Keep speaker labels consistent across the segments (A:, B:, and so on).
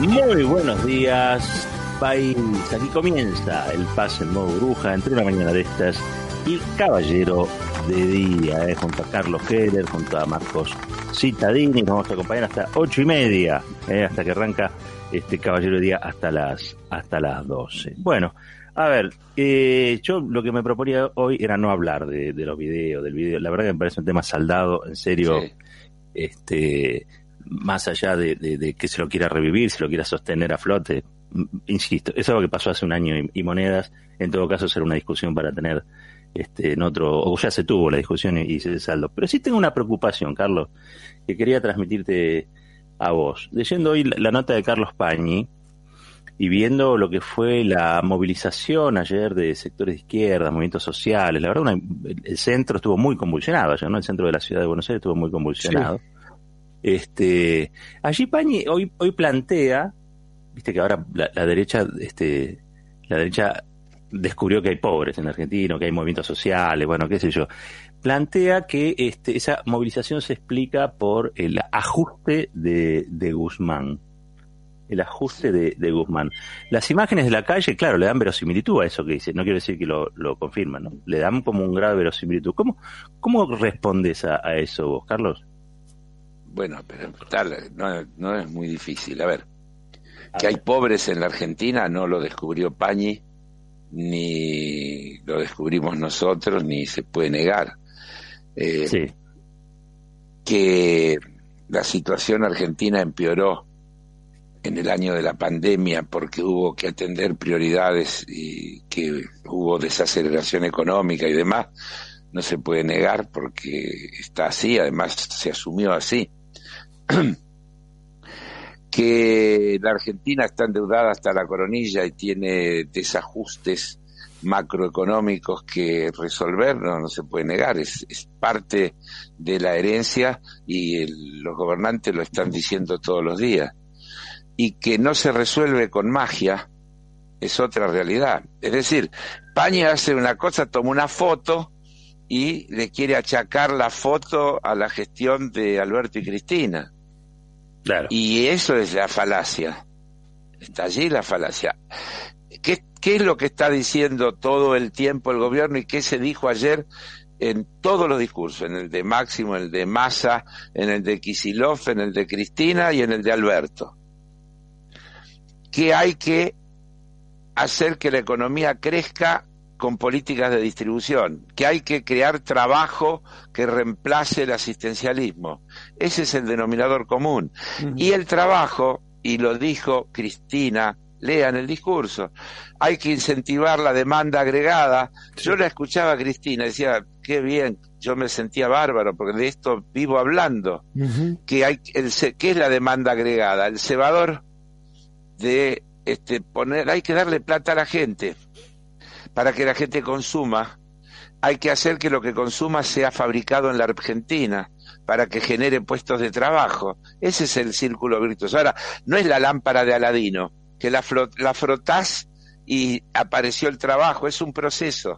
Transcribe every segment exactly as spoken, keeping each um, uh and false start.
A: Muy buenos días, país. Aquí comienza el pase en modo bruja entre una mañana de estas y Caballero de Día, eh, junto a Carlos Heller, junto a Marcos Cittadini. Nos vamos a acompañar hasta ocho y media, eh, hasta que arranca este Caballero de Día hasta las hasta las doce. Bueno, a ver, eh, yo lo que me proponía hoy era no hablar de, de los videos, del video. La verdad que me parece un tema saldado, en serio, sí. este... más allá de, de, de que se lo quiera revivir, se lo quiera sostener a flote, insisto, eso es algo que pasó hace un año y, y monedas. En todo caso será una discusión para tener este en otro, o ya se tuvo la discusión y, y se saldo. Pero sí tengo una preocupación, Carlos, que quería transmitirte a vos. Leyendo hoy la, la nota de Carlos Pañi y viendo lo que fue la movilización ayer de sectores de izquierda, movimientos sociales, la verdad una, el centro estuvo muy convulsionado ayer, ¿no? El centro de la ciudad de Buenos Aires estuvo muy convulsionado. Sí. Este, allí Pañi hoy, hoy plantea, viste que ahora la, la derecha, este, la derecha descubrió que hay pobres en Argentina, que hay movimientos sociales, bueno, qué sé yo. Plantea que este, esa movilización se explica por el ajuste de, de Guzmán. El ajuste de, de Guzmán. Las imágenes de la calle, claro, le dan verosimilitud a eso que dice. No quiero decir que lo, lo confirman, ¿no? Le dan como un grado de verosimilitud. ¿Cómo, cómo respondes a, a eso vos, Carlos?
B: Bueno, pero tal, no, no es muy difícil. A ver, que hay pobres en la Argentina no lo descubrió Pañi, ni lo descubrimos nosotros, ni se puede negar. Eh, sí. Que la situación argentina empeoró en el año de la pandemia porque hubo que atender prioridades y que hubo desaceleración económica y demás, no se puede negar porque está así, además se asumió así. Que la Argentina está endeudada hasta la coronilla y tiene desajustes macroeconómicos que resolver, no, no se puede negar, es, es parte de la herencia y el, los gobernantes lo están diciendo todos los días. Y que no se resuelve con magia es otra realidad. Es decir, Pañi hace una cosa, toma una foto y le quiere achacar la foto a la gestión de Alberto y Cristina. Claro. Y eso es la falacia. Está allí la falacia. ¿Qué, qué es lo que está diciendo todo el tiempo el gobierno y qué se dijo ayer en todos los discursos? En el de Máximo, en el de Massa, en el de Kicillof, en el de Cristina y en el de Alberto. Que hay que hacer que la economía crezca con políticas de distribución, que hay que crear trabajo que reemplace el asistencialismo. Ese es el denominador común. Uh-huh. Y el trabajo, y lo dijo Cristina, lean el discurso, hay que incentivar la demanda agregada. Sí. Yo la escuchaba a Cristina, decía, qué bien, yo me sentía bárbaro, porque de esto vivo hablando. Uh-huh. Que hay, el, ¿qué es la demanda agregada? El cebador de este poner, hay que darle plata a la gente. Para que la gente consuma, hay que hacer que lo que consuma sea fabricado en la Argentina, para que genere puestos de trabajo. Ese es el círculo virtuoso. Ahora, no es la lámpara de Aladino, que la, frot- la frotás y apareció el trabajo, es un proceso.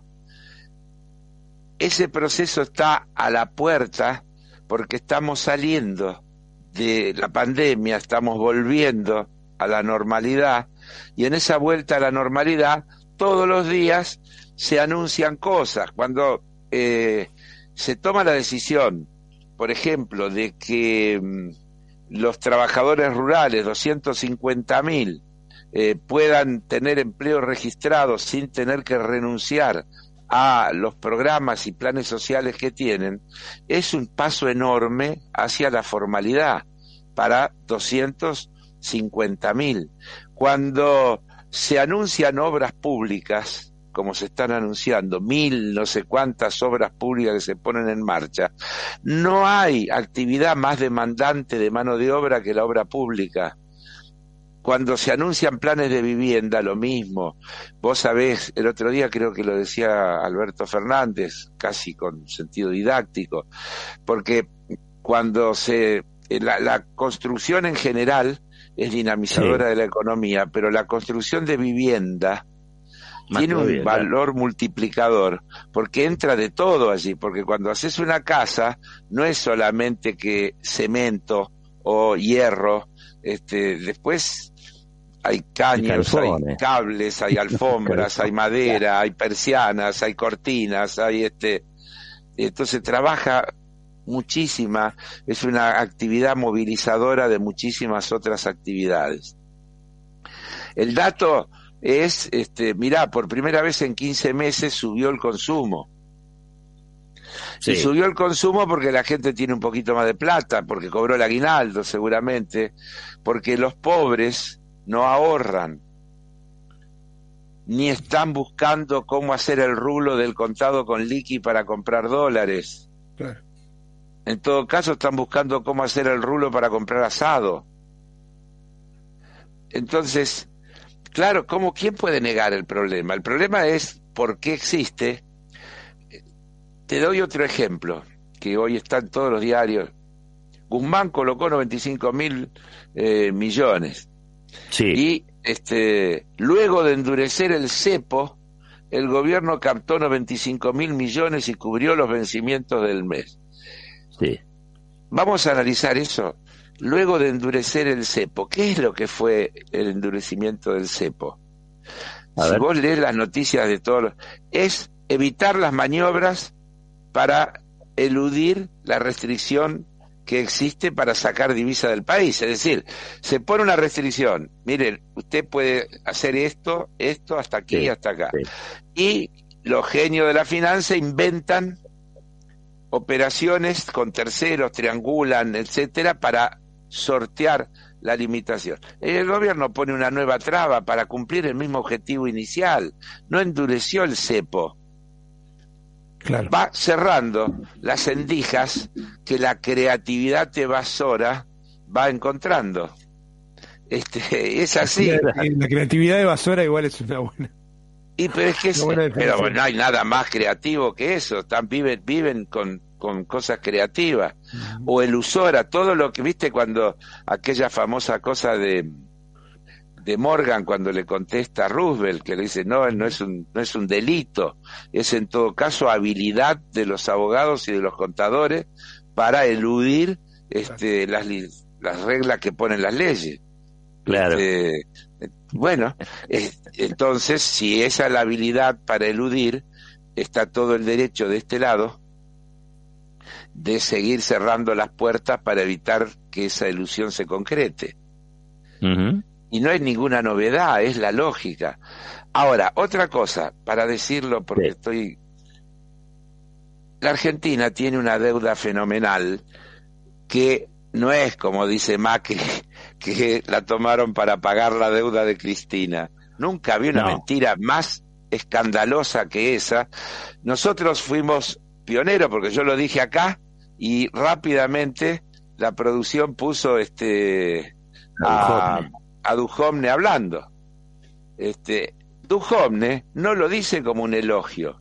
B: Ese proceso está a la puerta porque estamos saliendo de la pandemia, estamos volviendo a la normalidad, y en esa vuelta a la normalidad todos los días se anuncian cosas. Cuando eh, se toma la decisión, por ejemplo, de que mmm, los trabajadores rurales, doscientos cincuenta mil, eh, puedan tener empleo registrado sin tener que renunciar a los programas y planes sociales que tienen, es un paso enorme hacia la formalidad para doscientos cincuenta mil. Cuando se anuncian obras públicas, como se están anunciando, mil no sé cuántas obras públicas que se ponen en marcha, no hay actividad más demandante de mano de obra que la obra pública. Cuando se anuncian planes de vivienda, lo mismo. Vos sabés, el otro día creo que lo decía Alberto Fernández, casi con sentido didáctico, porque cuando se la, la construcción en general es dinamizadora sí. de la economía, pero la construcción de vivienda Más tiene un bien, valor claro. multiplicador, porque entra de todo allí, porque cuando haces una casa no es solamente que cemento o hierro, este, después hay caños, hay cables, hay alfombras, hay madera, hay persianas, hay cortinas, hay este, entonces trabaja muchísima, es una actividad movilizadora de muchísimas otras actividades. El dato es, este, mirá, por primera vez en quince meses subió el consumo. Sí. Y subió el consumo porque la gente tiene un poquito más de plata, porque cobró el aguinaldo seguramente, porque los pobres no ahorran, ni están buscando cómo hacer el rulo del contado con liqui para comprar dólares. Claro. En todo caso están buscando cómo hacer el rulo para comprar asado. Entonces, claro, ¿cómo, quién puede negar el problema? El problema es por qué existe. Te doy otro ejemplo, que hoy está en todos los diarios. Guzmán colocó noventa y cinco mil eh, millones. Sí. Y este, luego de endurecer el cepo, el gobierno captó noventa y cinco mil millones y cubrió los vencimientos del mes. Sí. Vamos a analizar eso. Luego de endurecer el cepo, ¿qué es lo que fue el endurecimiento del cepo? A si ver. Vos lees las noticias de todos los... es evitar las maniobras para eludir la restricción que existe para sacar divisa del país. Es decir, se pone una restricción. Miren, usted puede hacer esto, esto, hasta aquí, sí, hasta acá. Sí. Y los genios de la finanza inventan operaciones con terceros, triangulan, etcétera, para sortear la limitación. El gobierno pone una nueva traba para cumplir el mismo objetivo inicial. No endureció el cepo. Claro. Va cerrando las endijas que la creatividad evasora va encontrando. Este, es así.
C: La, la creatividad evasora igual es una buena.
B: Y pero es que es, pero no hay nada más creativo que eso. Están, viven, viven con, con cosas creativas. Uh-huh. O el usora, todo lo que viste cuando aquella famosa cosa de de Morgan cuando le contesta a Roosevelt, que le dice no, no es un no es un delito, es en todo caso habilidad de los abogados y de los contadores para eludir este las las reglas que ponen las leyes.
A: Claro.
B: Este, bueno, es, entonces si esa es la habilidad para eludir, está todo el derecho de este lado de seguir cerrando las puertas para evitar que esa ilusión se concrete. Uh-huh. Y no es ninguna novedad, es la lógica. Ahora, otra cosa, para decirlo porque sí. estoy... La Argentina tiene una deuda fenomenal que no es, como dice Macri, que la tomaron para pagar la deuda de Cristina. Nunca había una no. mentira más escandalosa que esa. Nosotros fuimos pioneros, porque yo lo dije acá, y rápidamente la producción puso este a... a Duhovne hablando. Este, Duhovne no lo dice como un elogio.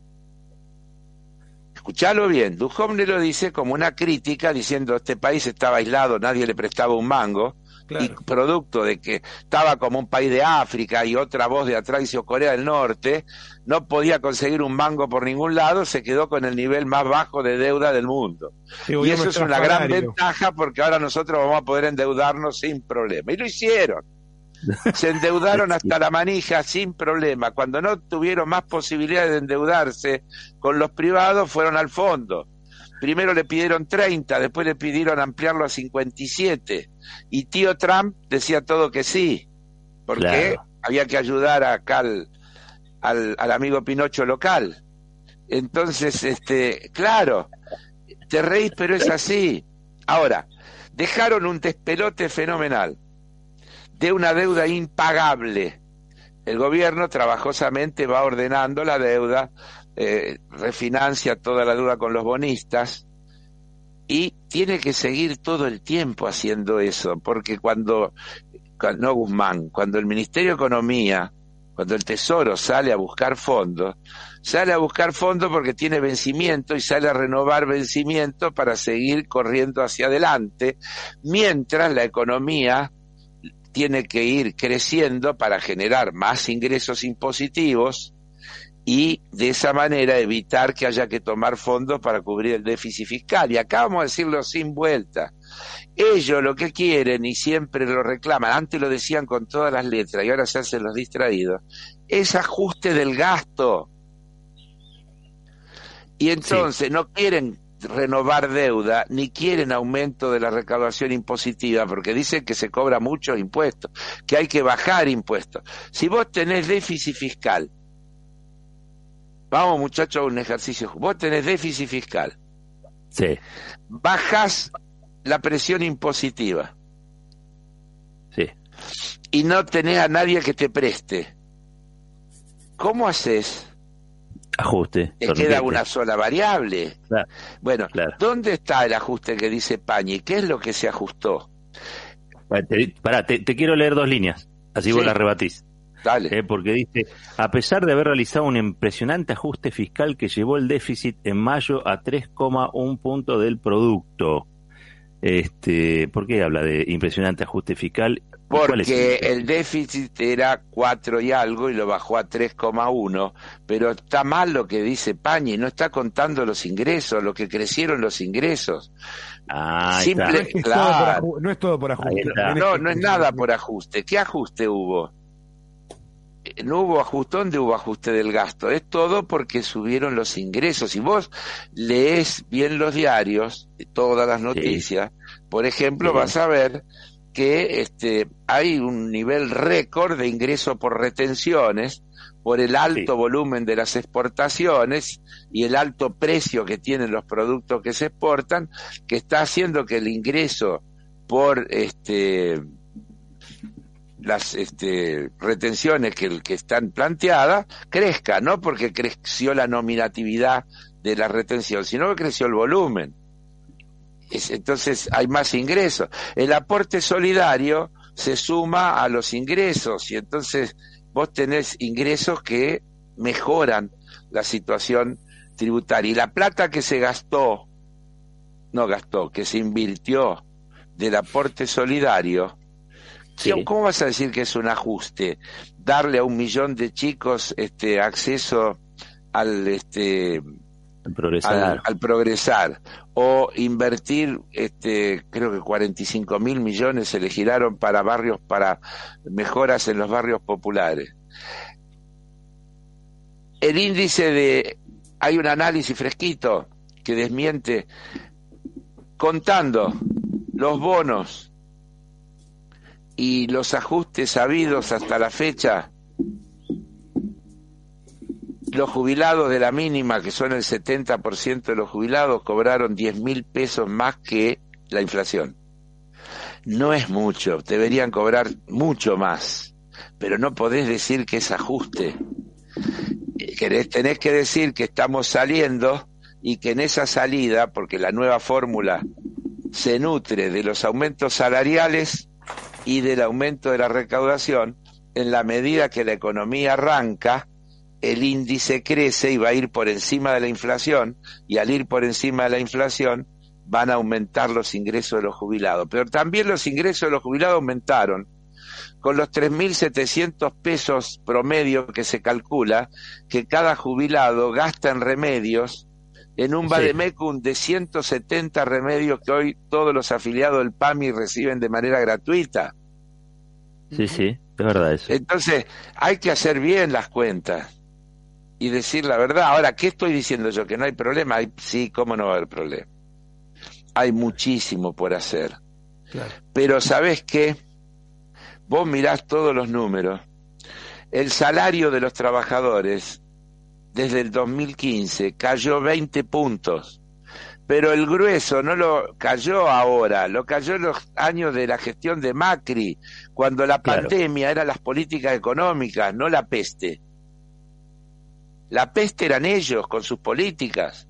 B: Escuchalo bien, Duhovne lo dice como una crítica, diciendo este país estaba aislado, nadie le prestaba un mango, claro. Y producto de que estaba como un país de África y otra voz de atrás dice Corea del Norte, no podía conseguir un mango por ningún lado, se quedó con el nivel más bajo de deuda del mundo. Sí, y eso es una gran ventaja porque ahora nosotros vamos a poder endeudarnos sin problema. Y lo hicieron. Se endeudaron hasta la manija sin problema. Cuando no tuvieron más posibilidades de endeudarse con los privados, fueron al fondo. Primero le pidieron treinta, después le pidieron ampliarlo a cincuenta y siete. Y tío Trump decía todo que sí, porque claro. había que ayudar acá al, al, al amigo Pinocho local. Entonces, este, claro, te reís, pero es así. Ahora, dejaron un despelote fenomenal de una deuda impagable. El gobierno trabajosamente va ordenando la deuda, eh, refinancia toda la deuda con los bonistas y tiene que seguir todo el tiempo haciendo eso, porque cuando, no Guzmán, cuando el Ministerio de Economía, cuando el Tesoro sale a buscar fondos, sale a buscar fondos porque tiene vencimiento y sale a renovar vencimiento para seguir corriendo hacia adelante, mientras la economía tiene que ir creciendo para generar más ingresos impositivos y de esa manera evitar que haya que tomar fondos para cubrir el déficit fiscal. Y acá vamos a decirlo sin vuelta. Ellos lo que quieren, y siempre lo reclaman, antes lo decían con todas las letras y ahora se hacen los distraídos, es ajuste del gasto. Y entonces sí. no quieren renovar deuda, ni quieren aumento de la recaudación impositiva, porque dicen que se cobra muchos impuestos, que hay que bajar impuestos. Si vos tenés déficit fiscal, vamos muchachos a un ejercicio, vos tenés déficit fiscal,
A: sí.
B: bajás la presión impositiva,
A: sí.
B: y no tenés a nadie que te preste, ¿cómo haces?
A: Ajuste.
B: Te queda una sola variable.
A: Claro,
B: bueno,
A: claro.
B: ¿dónde está el ajuste que dice Pañi? ¿Qué es lo que se ajustó?
A: Te, pará, te, te quiero leer dos líneas, así sí. vos las rebatís.
B: Dale.
A: Eh, porque dice, a pesar de haber realizado un impresionante ajuste fiscal que llevó el déficit en mayo a tres coma uno punto del producto. Este, ¿por qué habla de impresionante ajuste fiscal?
B: Porque el, el déficit era cuatro y algo y lo bajó a tres coma uno, pero está mal lo que dice Pañi, no está contando los ingresos, lo que crecieron los ingresos.
A: Ah,
B: Simple,
C: no, es
B: claro.
C: por, no es todo por ajuste.
B: No, no es nada por ajuste. ¿Qué ajuste hubo? No hubo ajuste, ¿dónde hubo ajuste del gasto? Es todo porque subieron los ingresos. Si vos lees bien los diarios, todas las noticias, sí. por ejemplo, sí. vas a ver que este hay un nivel récord de ingreso por retenciones, por el alto sí. volumen de las exportaciones y el alto precio que tienen los productos que se exportan, que está haciendo que el ingreso por este las este, retenciones que, que están planteadas crezca, no porque creció la nominatividad de la retención, sino que creció el volumen. Es, entonces hay más ingresos. El aporte solidario se suma a los ingresos y entonces vos tenés ingresos que mejoran la situación tributaria. Y la plata que se gastó, no gastó, que se invirtió del aporte solidario, sí. ¿cómo vas a decir que es un ajuste? Darle a un millón de chicos este acceso al este
A: progresar.
B: Al, al progresar, o invertir este creo que cuarenta y cinco mil millones se le giraron para barrios, para mejoras en los barrios populares. El índice de, hay un análisis fresquito que desmiente, contando los bonos y los ajustes habidos hasta la fecha, los jubilados de la mínima, que son el setenta por ciento de los jubilados, cobraron diez mil pesos más que la inflación. No es mucho, deberían cobrar mucho más, pero no podés decir que es ajuste. Tenés que decir que estamos saliendo y que en esa salida, porque la nueva fórmula se nutre de los aumentos salariales y del aumento de la recaudación, en la medida que la economía arranca, el índice crece y va a ir por encima de la inflación, y al ir por encima de la inflación van a aumentar los ingresos de los jubilados. Pero también los ingresos de los jubilados aumentaron con los tres mil setecientos pesos promedio que se calcula que cada jubilado gasta en remedios, en un vademecum de ciento setenta remedios que hoy todos los afiliados del P A M I reciben de manera gratuita.
A: Sí, sí, es verdad eso.
B: Entonces, hay que hacer bien las cuentas y decir la verdad. Ahora, ¿qué estoy diciendo yo? ¿Que no hay problema? Hay, sí, ¿cómo no va a haber problema? Hay muchísimo por hacer. Claro. Pero ¿sabés qué? Vos mirás todos los números. El salario de los trabajadores desde el dos mil quince cayó veinte puntos. Pero el grueso no lo cayó ahora, lo cayó en los años de la gestión de Macri, cuando la claro. pandemia eran las políticas económicas, no la peste. La peste eran ellos con sus políticas.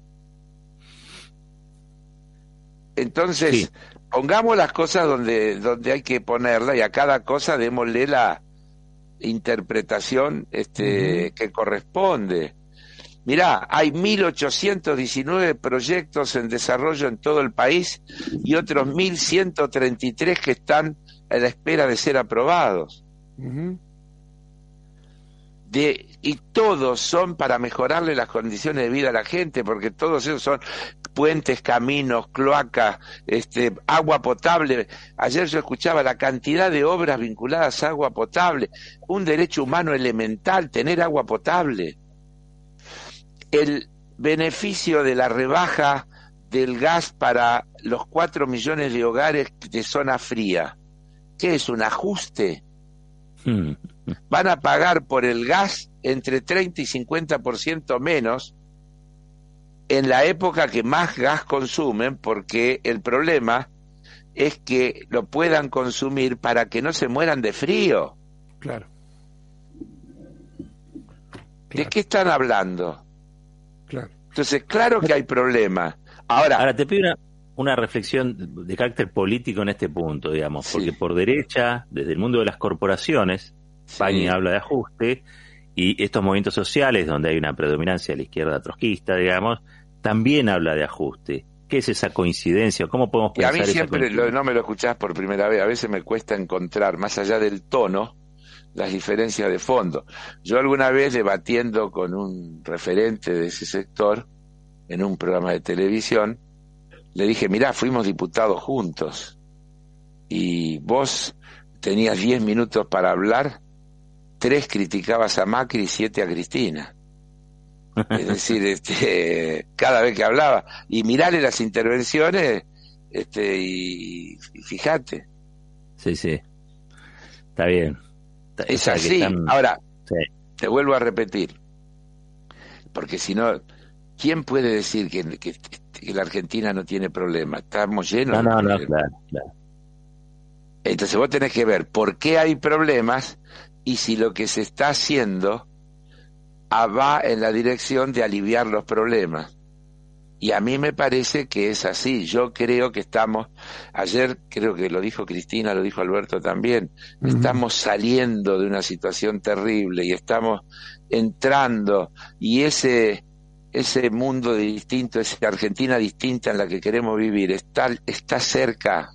B: Entonces, sí. pongamos las cosas donde, donde hay que ponerlas y a cada cosa démosle la interpretación este, uh-huh. que corresponde. Mirá, hay mil ochocientos diecinueve proyectos en desarrollo en todo el país y otros mil ciento treinta y tres que están a la espera de ser aprobados. Uh-huh. de y todos son para mejorarle las condiciones de vida a la gente, porque todos esos son puentes, caminos, cloacas, este, agua potable. Ayer yo escuchaba la cantidad de obras vinculadas a agua potable, un derecho humano elemental, tener agua potable. El beneficio de la rebaja del gas para los cuatro millones de hogares de zona fría. ¿Qué es? ¿Un ajuste?
A: Mm.
B: Van a pagar por el gas entre treinta y cincuenta por ciento menos en la época que más gas consumen, porque el problema es que lo puedan consumir para que no se mueran de frío.
C: Claro.
B: ¿De
C: Claro.
B: qué están hablando?
C: Claro.
B: Entonces, claro que hay problemas. Ahora,
A: Ahora te pido una, una reflexión de carácter político en este punto, digamos,
B: Sí.
A: porque por derecha, desde el mundo de las corporaciones,
B: sí,
A: Pañi habla de ajuste, y estos movimientos sociales, donde hay una predominancia de la izquierda trotskista, digamos, también habla de ajuste. ¿Qué es esa coincidencia? ¿Cómo podemos
B: y a
A: pensar
B: mí
A: esa
B: siempre,
A: coincidencia?
B: lo, no me lo escuchás por primera vez, a veces me cuesta encontrar, más allá del tono, las diferencias de fondo. Yo alguna vez debatiendo con un referente de ese sector, en un programa de televisión, le dije, mirá, fuimos diputados juntos, y vos tenías diez minutos para hablar, tres criticabas a Macri y siete a Cristina. Es decir, este, cada vez que hablaba, y mirale las intervenciones, este, y, y fíjate,
A: Sí, sí. Está bien. Está- o
B: es
A: sea, que
B: así.
A: están-
B: Ahora,
A: sí.
B: te vuelvo a repetir, porque si no, ¿quién puede decir que, que, que la Argentina no tiene problemas? Estamos llenos
A: No,
B: de
A: no, no,
B: problemas.
A: claro, claro.
B: Entonces vos tenés que ver por qué hay problemas y si lo que se está haciendo ah, va en la dirección de aliviar los problemas. Y a mí me parece que es así. Yo creo que estamos, ayer creo que lo dijo Cristina, lo dijo Alberto también,
C: Ujú.
B: estamos saliendo de una situación terrible y estamos entrando, y ese ese mundo distinto, esa Argentina distinta en la que queremos vivir, está, está cerca.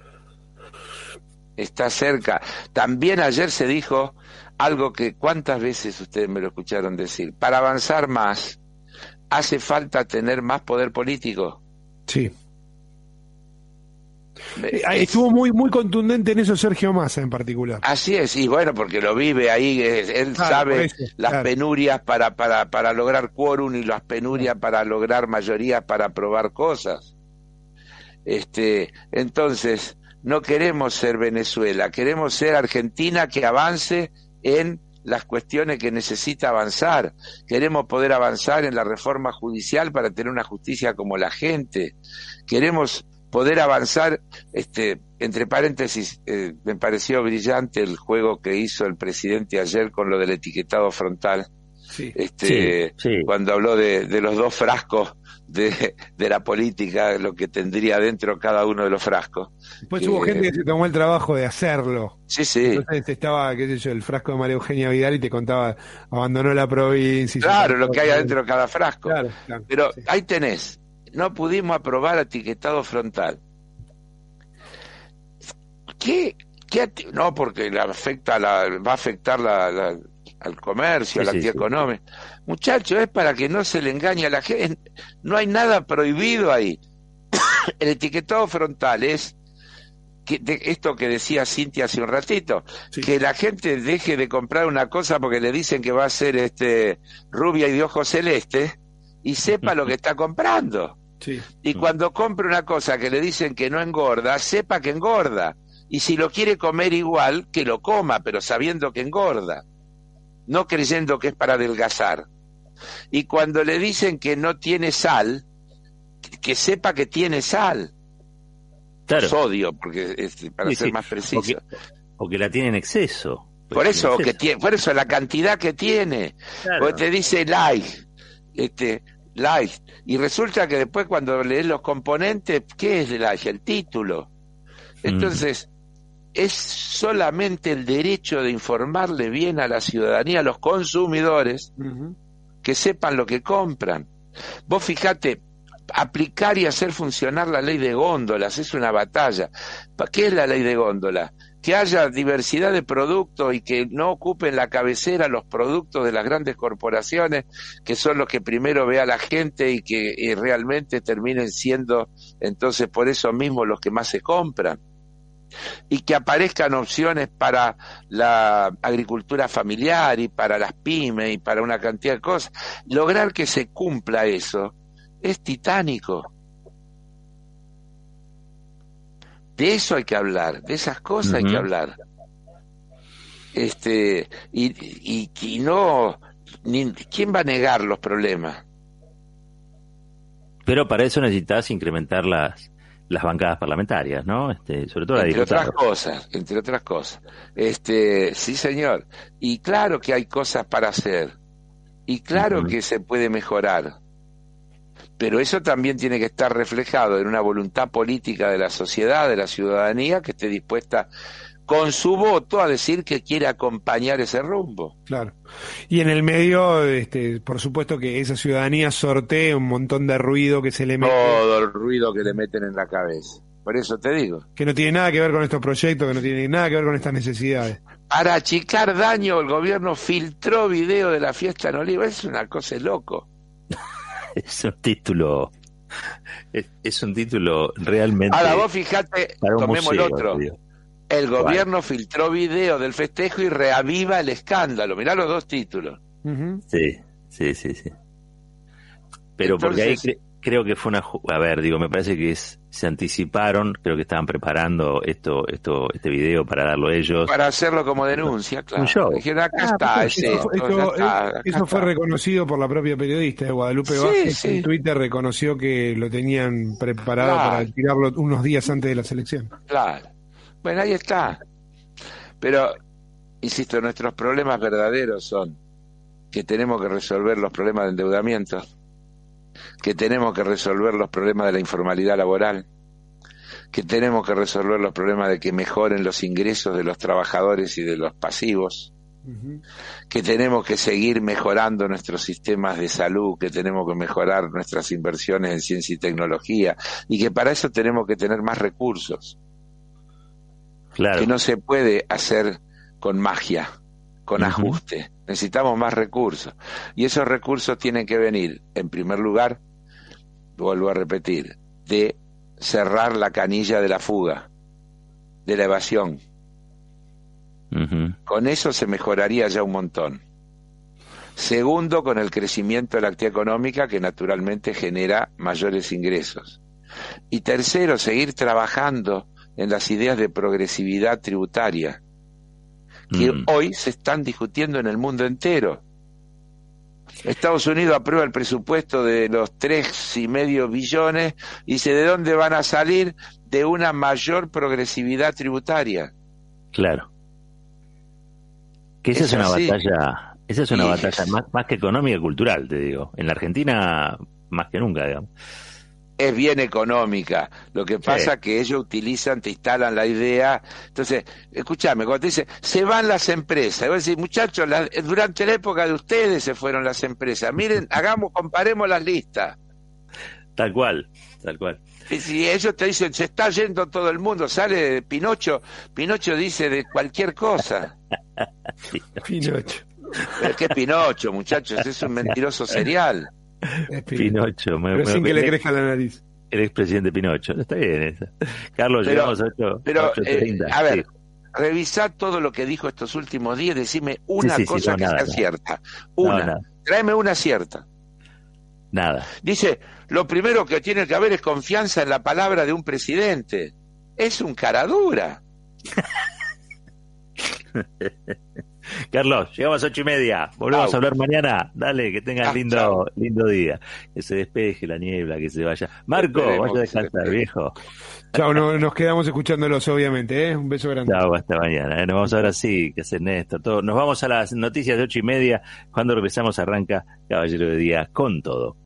B: Está cerca. También ayer se dijo algo que cuántas veces ustedes me lo escucharon decir. Para avanzar más, hace falta tener más poder político.
C: Sí. Eh,
B: Es-
C: Estuvo muy muy contundente en eso Sergio Massa en particular.
B: Así es, y bueno, porque lo vive ahí, eh, él
C: Claro,
B: sabe
C: por eso,
B: las
C: claro.
B: penurias para, para, para lograr quórum y las penurias para lograr mayorías para aprobar cosas. Este, entonces, no queremos ser Venezuela, queremos ser Argentina que avance en las cuestiones que necesita avanzar. Queremos poder avanzar en la reforma judicial para tener una justicia como la gente. Queremos poder avanzar, este, entre paréntesis, eh, me pareció brillante el juego que hizo el presidente ayer con lo del etiquetado frontal,
C: Sí.
B: este,
A: Sí, sí.
B: cuando habló de, de los dos frascos de, de la política, lo que tendría dentro cada uno de los frascos.
C: Después
B: que-
C: hubo gente que se tomó el trabajo de hacerlo.
B: Sí, sí.
C: Entonces estaba, qué sé yo, el frasco de María Eugenia Vidal y te contaba, abandonó la provincia. y se
B: Claro,
C: sacó-
B: lo que hay adentro de cada frasco.
C: Claro, claro,
B: Pero
C: sí.
B: ahí tenés, no pudimos aprobar etiquetado frontal. ¿Qué? qué ati- no, porque la afecta la, va a afectar la, la- al comercio,
A: Sí,
B: a la
A: sí,
B: actividad
A: sí.
B: económica. Muchachos, es para que no se le engañe a la gente. No hay nada prohibido ahí. El etiquetado frontal es que, de, esto que decía Cintia hace un ratito,
C: Sí.
B: que la gente deje de comprar una cosa porque le dicen que va a ser este rubia y de ojos celeste y sepa lo que está comprando.
C: Sí.
B: Y
A: Mm.
B: cuando compre una cosa que le dicen que no engorda, sepa que engorda. Y si lo quiere comer igual, que lo coma, pero sabiendo que engorda, no creyendo que es para adelgazar. Y cuando le dicen que no tiene sal, que sepa que tiene sal,
A: Claro.
B: sodio, porque este, para
A: Sí,
B: ser
A: sí.
B: más preciso.
A: O que, o que la tiene en exceso.
B: Por eso,
A: En
B: que
A: exceso.
B: tiene, por eso la cantidad que tiene.
A: Claro.
B: Porque te dice light, este, light, y resulta que después cuando lees los componentes, ¿qué es de light? El título. Entonces, es solamente el derecho de informarle bien a la ciudadanía, a los consumidores,
C: Ujú.
B: que sepan lo que compran. Vos fijate, aplicar y hacer funcionar la ley de góndolas es una batalla. ¿Para qué es la ley de góndola? que haya diversidad de productos y que no ocupen la cabecera los productos de las grandes corporaciones, que son los que primero ve a la gente y que y realmente terminen siendo entonces por eso mismo los que más se compran. Y que aparezcan opciones para la agricultura familiar y para las pymes y para una cantidad de cosas. Lograr que se cumpla eso es titánico. De eso hay que hablar, de esas cosas uh-huh. hay que hablar. Este, y, y, y no, ni, ¿quién va a negar los problemas?
A: Pero para eso necesitas incrementar las las bancadas parlamentarias, ¿no? Este, sobre todo la
B: entre otras cosas, entre otras cosas. Este, sí, señor. Y claro que hay cosas para hacer. Y claro uh-huh. que se puede mejorar. Pero eso también tiene que estar reflejado en una voluntad política de la sociedad, de la ciudadanía, que esté dispuesta con su voto a decir que quiere acompañar ese rumbo.
C: Claro. Y en el medio, este, por supuesto que esa ciudadanía sortea un montón de ruido que se le mete.
B: Todo el ruido que le meten en la cabeza. Por eso te digo.
C: Que no tiene nada que ver con estos proyectos, que no tiene nada que ver con estas necesidades.
B: Para achicar daño, el gobierno filtró video de la fiesta en Oliva. Es una cosa de loco.
A: Es un título... Es, es un título realmente...
B: Ahora vos fijate, tomemos museo, el otro. Tío. El gobierno vale. filtró video del festejo y reaviva el escándalo. Mirá los dos títulos.
A: Uh-huh. Sí, sí, sí, sí. Pero Entonces, porque ahí cre- creo que fue una... A ver, digo, me parece que es, se anticiparon, creo que estaban preparando esto, esto, este video para darlo ellos.
B: Para hacerlo como denuncia, claro.
A: Un show.
B: Dijeron, acá ah, está, es
C: esto,
B: esto,
C: esto,
B: está, acá
C: eso fue está. reconocido por la propia periodista de Guadalupe sí, Vázquez, sí. En Twitter reconoció que lo tenían preparado claro. para tirarlo unos días antes de la selección.
B: Claro. Bueno, ahí está. Pero, insisto, nuestros problemas verdaderos son que tenemos que resolver los problemas de endeudamiento, que tenemos que resolver los problemas de la informalidad laboral, que tenemos que resolver los problemas de que mejoren los ingresos de los trabajadores y de los pasivos, uh-huh. que tenemos que seguir mejorando nuestros sistemas de salud, que tenemos que mejorar nuestras inversiones en ciencia y tecnología, y que para eso tenemos que tener más recursos. Claro. Que no se puede hacer con magia, con uh-huh. ajuste. Necesitamos más recursos. Y esos recursos tienen que venir, en primer lugar, vuelvo a repetir, de cerrar la canilla de la fuga, de la evasión. Uh-huh. Con eso se mejoraría ya un montón. Segundo, con el crecimiento de la actividad económica, que naturalmente genera mayores ingresos. Y tercero, seguir trabajando en las ideas de progresividad tributaria que mm. hoy se están discutiendo en el mundo entero. Estados Unidos aprueba el presupuesto de los tres y medio billones y dice, ¿de dónde van a salir? De una mayor progresividad tributaria.
A: Claro. Que esa es, es una así. batalla, esa es una y batalla es, más, más que económica y cultural, te digo. En la Argentina más que nunca, digamos.
B: Es bien económica. Lo que pasa es sí. que ellos utilizan, te instalan la idea. Entonces, escúchame, cuando te dicen, se van las empresas, y vos decís, muchachos, la, durante la época de ustedes se fueron las empresas. Miren, hagamos, comparemos las listas.
A: Tal cual, tal cual.
B: Y si ellos te dicen, se está yendo todo el mundo, sale Pinocho, Pinocho dice de cualquier cosa.
C: Pinocho.
B: Pero ¿qué Pinocho, muchachos? Es un mentiroso serial.
A: Pinocho, me,
C: pero sin
A: me,
C: que
A: me,
C: le crezca la nariz.
A: El expresidente Pinocho, está bien esa. Carlos,
B: pero,
A: llegamos a ocho,
B: pero
A: ocho
B: eh, a ver, sí. revisá todo lo que dijo estos últimos días, decime una
A: sí, sí,
B: cosa
A: sí, no,
B: que
A: nada,
B: sea
A: nada.
B: cierta. Una,
A: no,
B: tráeme una cierta.
A: Nada.
B: Dice, lo primero que tiene que haber es confianza en la palabra de un presidente. Es un caradura.
A: Carlos, llegamos a ocho y media. Volvemos Au. a hablar mañana. Dale, que tengas ah, lindo chao. lindo día. Que se despeje la niebla, que se vaya. Marco, vaya a descansar, viejo.
C: Chao, no, nos quedamos escuchándolos, obviamente. ¿eh? Un beso grande.
A: Chao, hasta mañana. ¿eh? Nos vamos ahora sí, que hace Néstor. Todo. Nos vamos a las noticias de ocho y media. Cuando regresamos arranca Caballero de Día con todo.